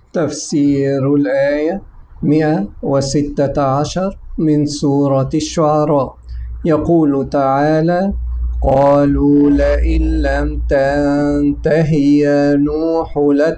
تفسير الآية 116 من سورة الشعراء. يقول تعالى: قالوا لئن لم تنته يا نوح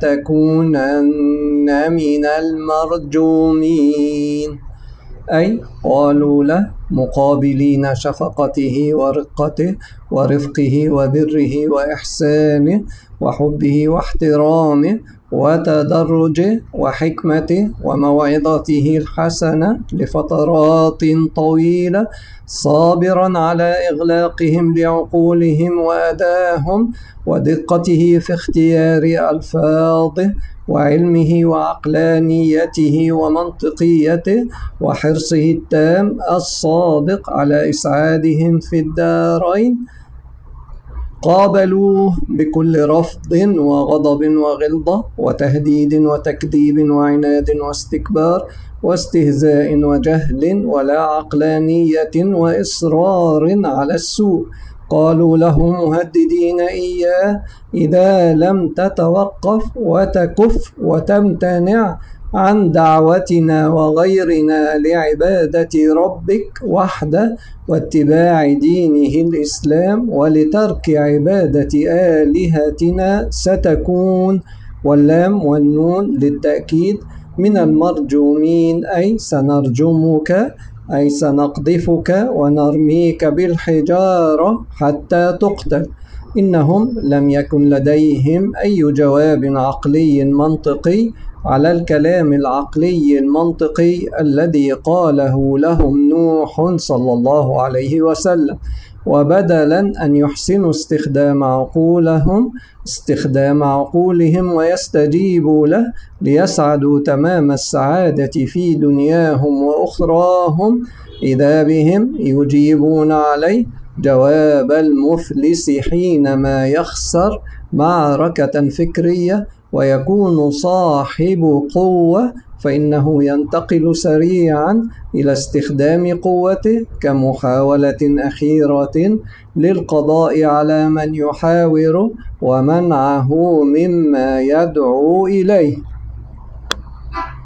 لتكونن من المرجومين. أي قالوا له مقابلين شفقته ورقته ورفقه وبره وإحسانه وحبه واحترامه وتدرجه وحكمته وموعظته الحسنة لفترات طويلة، صابرا على إغلاقهم لعقولهم وأداهم، ودقته في اختيار ألفاظه، وعلمه وعقلانيته ومنطقيته، وحرصه التام الصادق على إسعادهم في الدارين، قابلوه بكل رفض وغضب وغلظة وتهديد وتكذيب وعناد واستكبار واستهزاء وجهل ولا عقلانية وإصرار على السوء. قالوا له مهددين إياه: إذا لم تتوقف وتكف وتمتنع عن دعوتنا وغيرنا لعبادة ربك وحده واتباع دينه الإسلام ولترك عبادة آلهتنا، ستكون، واللام والنون للتأكيد، من المرجومين، أي سنرجمك، أي سنقذفك ونرميك بالحجارة حتى تقتل. إنهم لم يكن لديهم أي جواب عقلي منطقي على الكلام العقلي المنطقي الذي قاله لهم نوح صلى الله عليه وسلم، وبدلا أن يحسنوا استخدام عقولهم ويستجيبوا له ليسعدوا تمام السعادة في دنياهم وأخراهم، إذا بهم يجيبون عليه جواب المفلس حينما يخسر معركة فكرية ويكون صاحب قوة، فإنه ينتقل سريعا إلى استخدام قوته كمحاولة أخيرة للقضاء على من يحاوره ومنعه مما يدعو إليه.